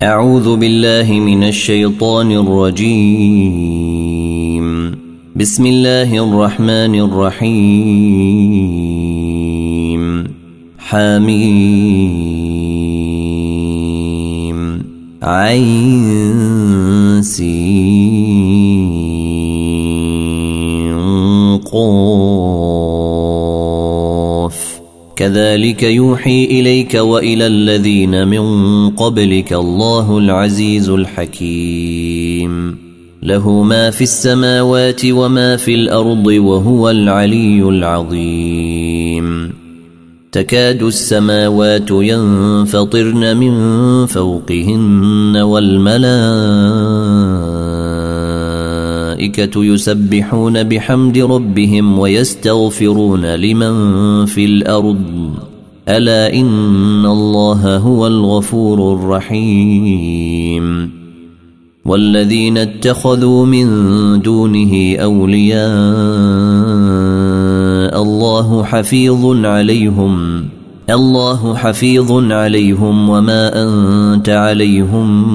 أعوذ بالله من الشيطان الرجيم. بسم الله الرحمن الرحيم. حميم عين سين قاف كذلك يوحي إليك وإلى الذين من قبلك الله العزيز الحكيم. له ما في السماوات وما في الأرض وهو العلي العظيم. تكاد السماوات ينفطرن من فوقهن والملائكة يسبحون بحمد ربهم ويستغفرون لمن في الأرض ألا إن الله هو الغفور الرحيم. والذين اتخذوا من دونه أولياء الله حفيظ عليهم وما أنت عليهم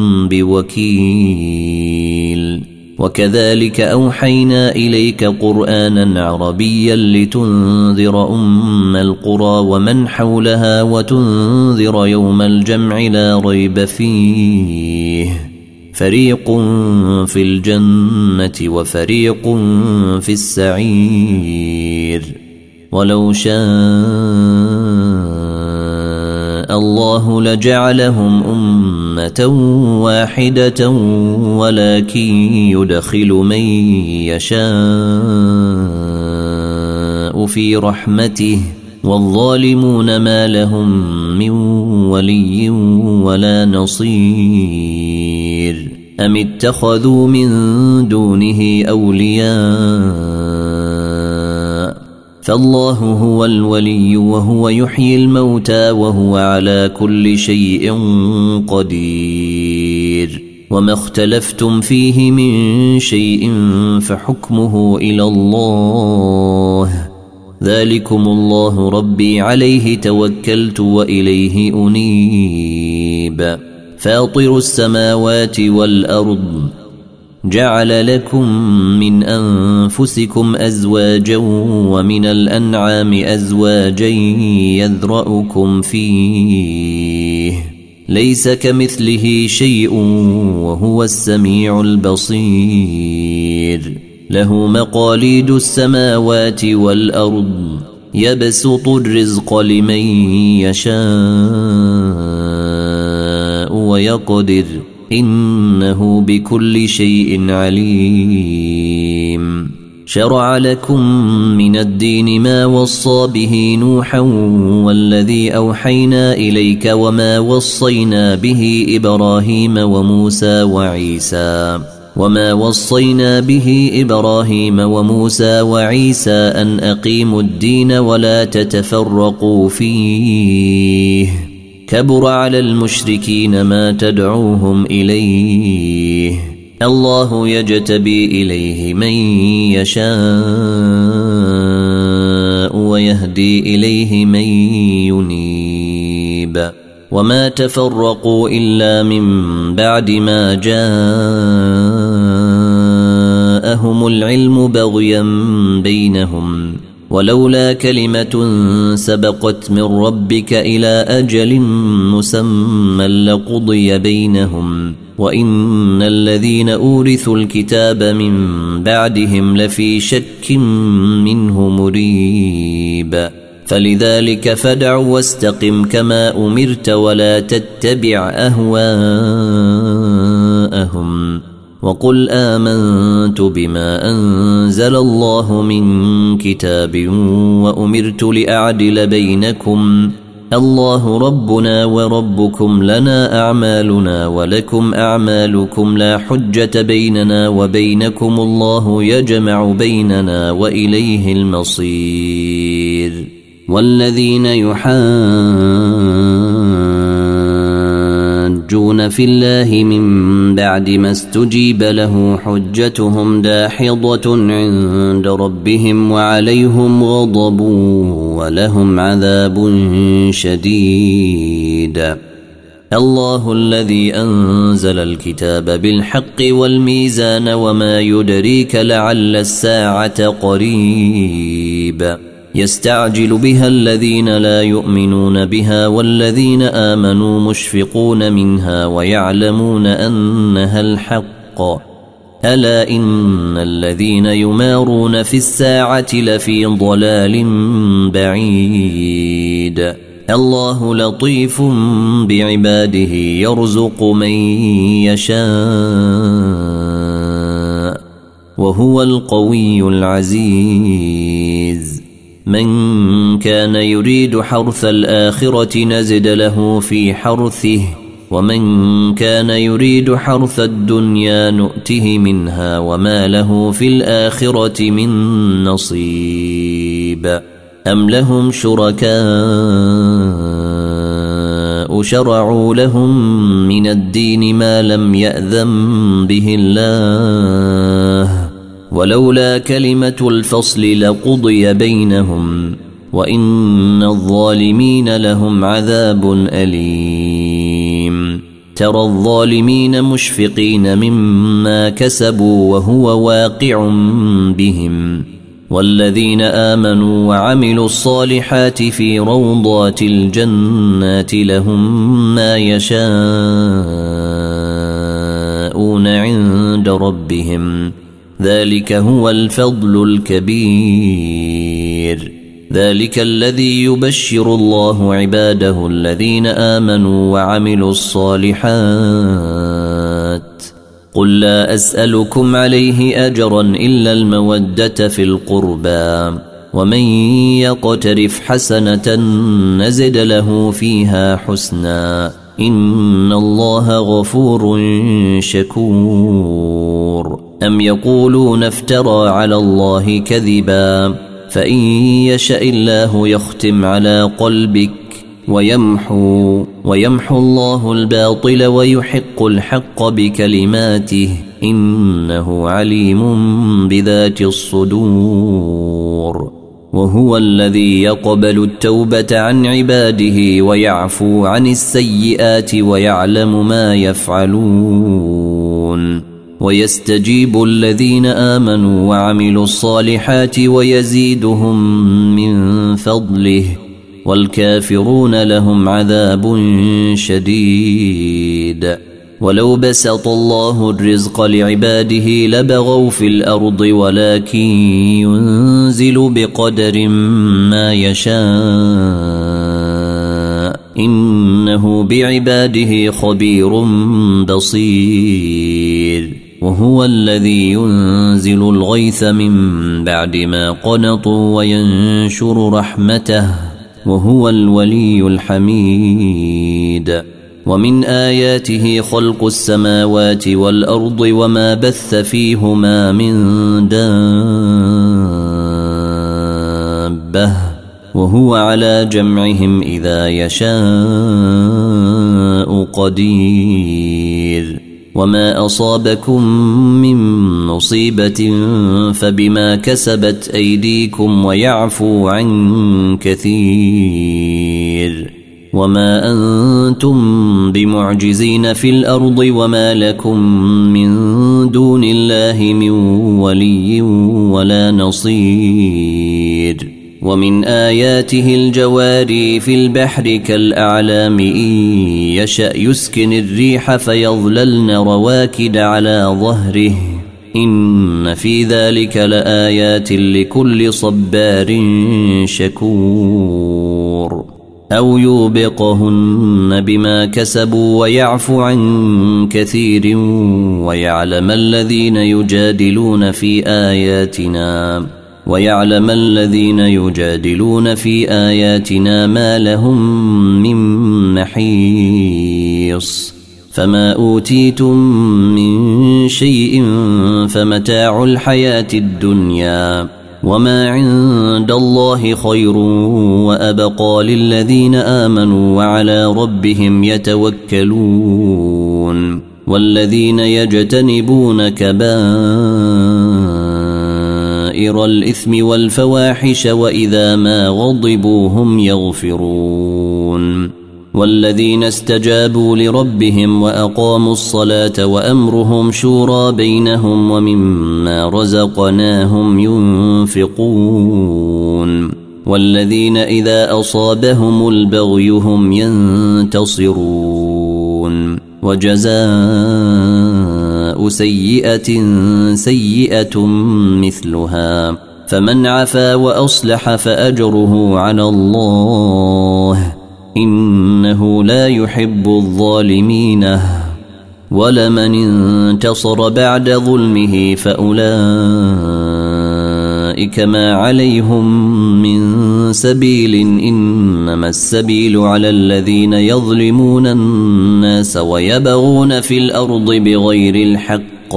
بوكيل. وكذلك أوحينا إليك قرآنا عربيا لتنذر أم القرى ومن حولها وتنذر يوم الجمع لا ريب فيه فريق في الجنة وفريق في السعير. ولو شاء الله لجعلهم أمة واحدة ولكن يدخل من يشاء في رحمته والظالمون ما لهم من ولي ولا نصير. أم اتخذوا من دونه أولياء فالله هو الولي وهو يحيي الموتى وهو على كل شيء قدير. وما اختلفتم فيه من شيء فحكمه إلى الله ذلكم الله ربي عليه توكلت وإليه أنيب. فاطر السماوات والأرض جعل لكم من أنفسكم أزواجا ومن الأنعام أزواجا يذرأكم فيه ليس كمثله شيء وهو السميع البصير. له مقاليد السماوات والأرض يبسط الرزق لمن يشاء ويقدر إنه بكل شيء عليم. شرع لكم من الدين ما وصى به نوحا والذي أوحينا إليك وما وصينا به إبراهيم وموسى وعيسى أن أقيموا الدين ولا تتفرقوا فيه كبر على المشركين ما تدعوهم إليه. الله يجتبي إليه من يشاء ويهدي إليه من ينيب. وما تفرقوا إلا من بعد ما جاءهم العلم بغيا بينهم ولولا كلمة سبقت من ربك إلى أجل مسمى لقضي بينهم وإن الذين أورثوا الكتاب من بعدهم لفي شك منه مريب. فلذلك فادع واستقم كما أمرت ولا تتبع أهواءهم وقل آمنت بما أنزل الله من كتاب وأمرت لأعدل بينكم الله ربنا وربكم لنا أعمالنا ولكم أعمالكم لا حجة بيننا وبينكم الله يجمع بيننا وإليه المصير. والذين يحاجون في الله من بعد ما استجيب له حجتهم داحضة عند ربهم وعليهم غضب ولهم عذاب شديد. الله الذي أنزل الكتاب بالحق والميزان وما يدريك لعل الساعة قريب يستعجل بها الذين لا يؤمنون بها والذين آمنوا مشفقون منها ويعلمون أنها الحق ألا إن الذين يمارون في الساعة لفي ضلال بعيد الله لطيف بعباده يرزق من يشاء وهو القوي العزيز من كان يريد حرث الآخرة نزد له في حرثه ومن كان يريد حرث الدنيا نؤته منها وما له في الآخرة من نصيب أم لهم شركاء شرعوا لهم من الدين ما لم يأذن به الله ولولا كلمة الفصل لقضي بينهم وإن الظالمين لهم عذاب أليم ترى الظالمين مشفقين مما كسبوا وهو واقع بهم والذين آمنوا وعملوا الصالحات في روضات الجنات لهم ما يشاءون عند ربهم ذلك هو الفضل الكبير ذلك الذي يبشر الله عباده الذين آمنوا وعملوا الصالحات قل لا أسألكم عليه أجرا إلا المودة في القربى ومن يقترف حسنة نزد له فيها حسنا إن الله غفور شكور أم يقولون افترى على الله كذبا فإن يشاء الله يختم على قلبك ويمحو الله الباطل ويحق الحق بكلماته إنه عليم بذات الصدور وهو الذي يقبل التوبة عن عباده ويعفو عن السيئات ويعلم ما يفعلون ويستجيب الذين آمنوا وعملوا الصالحات ويزيدهم من فضله والكافرون لهم عذاب شديد ولو بسط الله الرزق لعباده لبغوا في الأرض ولكن ينزل بقدر ما يشاء إنه بعباده خبير بصير وهو الذي ينزل الغيث من بعد ما قنطوا وينشر رحمته وهو الولي الحميد ومن آياته خلق السماوات والأرض وما بث فيهما من دابة وهو على جمعهم إذا يشاء قدير وما أصابكم من مصيبة فبما كسبت أيديكم ويعفو عن كثير وما أنتم بمعجزين في الأرض وما لكم من دون الله من ولي ولا نصير ومن آياته الجواري في البحر كالأعلام إن يشأ يسكن الريح فيظللن رواكد على ظهره إن في ذلك لآيات لكل صبار شكور أو يوبقهن بما كسبوا ويعفو عن كثير ويعلم الذين يجادلون في آياتنا ما لهم من محيص فما أوتيتم من شيء فمتاع الحياة الدنيا وما عند الله خير وأبقى للذين آمنوا وعلى ربهم يتوكلون والذين يجتنبون كبائر الإثم والفواحش وإذا ما غضبوا هم يغفرون والذين استجابوا لربهم وأقاموا الصلاة وأمرهم شورى بينهم ومما رزقناهم ينفقون والذين إذا أصابهم البغي هم ينتصرون وجزاء سيئة سيئة مثلها فمن عفا وأصلح فأجره على الله إنه لا يحب الظالمين ولمن انتصر بعد ظلمه فأولئك ما عليهم من سبيل إنما السبيل على الذين يظلمون الناس ويبغون في الأرض بغير الحق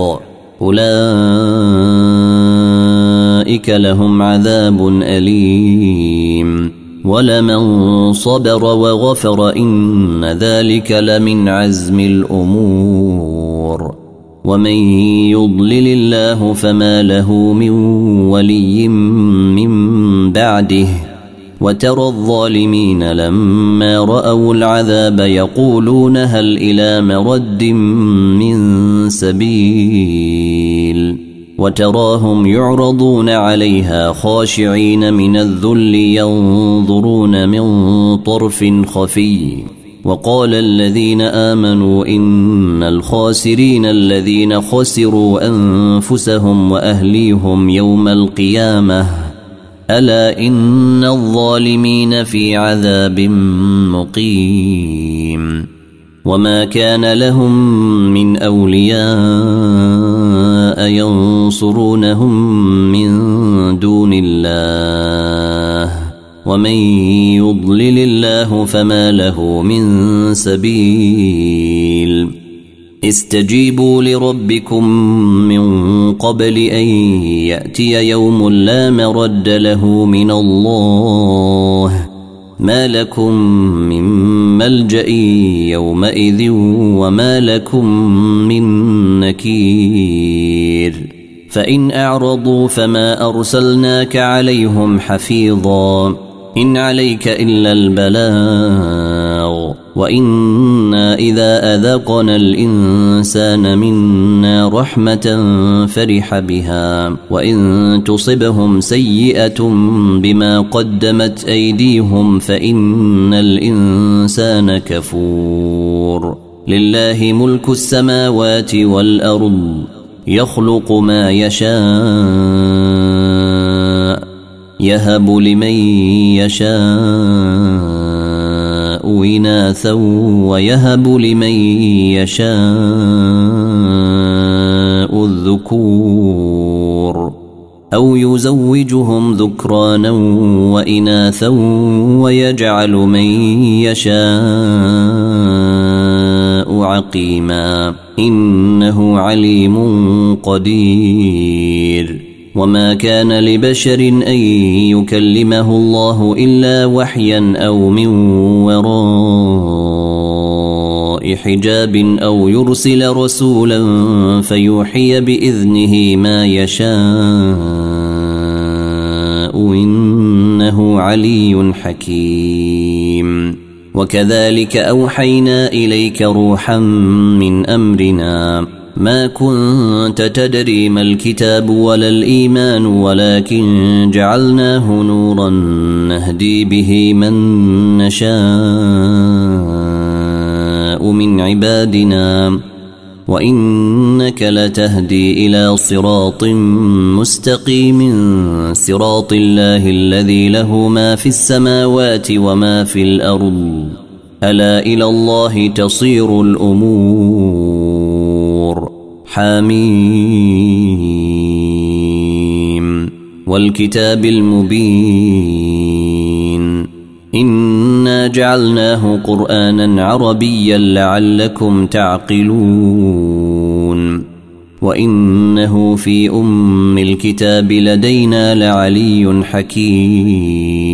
أولئك لهم عذاب أليم ولمن صبر وغفر إن ذلك لمن عزم الأمور ومن يضلل الله فما له من ولي من بعده وترى الظالمين لما رأوا العذاب يقولون هل إلى مرد من سبيل وتراهم يعرضون عليها خاشعين من الذل ينظرون من طرف خفي وقال الذين آمنوا إن الخاسرين الذين خسروا أنفسهم وأهليهم يوم القيامة ألا إن الظالمين في عذاب مقيم وما كان لهم من أولياء ينصرونهم من دون الله ومن يضلل الله فما له من سبيل استجيبوا لربكم من قبل أن يأتي يوم لا مرد له من الله ما لكم من ملجأ يومئذ وما لكم من نكير فإن أعرضوا فما أرسلناك عليهم حفيظا إن عليك إلا البلاغ وإنا إذا أذقنا الإنسان منا رحمة فرح بها وإن تصبهم سيئة بما قدمت أيديهم فإن الإنسان كفور لله ملك السماوات والأرض يخلق ما يشاء يهب لمن يشاء إناثا ويهب لمن يشاء الذكور أو يزوجهم ذكرانا وإناثا ويجعل من يشاء عقيما إنه عليم قدير وما كان لبشر أن يكلمه الله إلا وحيا أو من وراء حجاب أو يرسل رسولا فيوحي بإذنه ما يشاء إنه علي حكيم وكذلك أوحينا إليك روحا من أمرنا ما كنت تدري ما الكتاب ولا الإيمان ولكن جعلناه نورا نهدي به من نشاء من عبادنا وإنك لتهدي إلى صراط مستقيم صراط الله الذي له ما في السماوات وما في الأرض ألا إلى الله تصير الأمور حميم والكتاب المبين إنا جعلناه قرآنا عربيا لعلكم تعقلون وإنه في أم الكتاب لدينا لعلي حكيم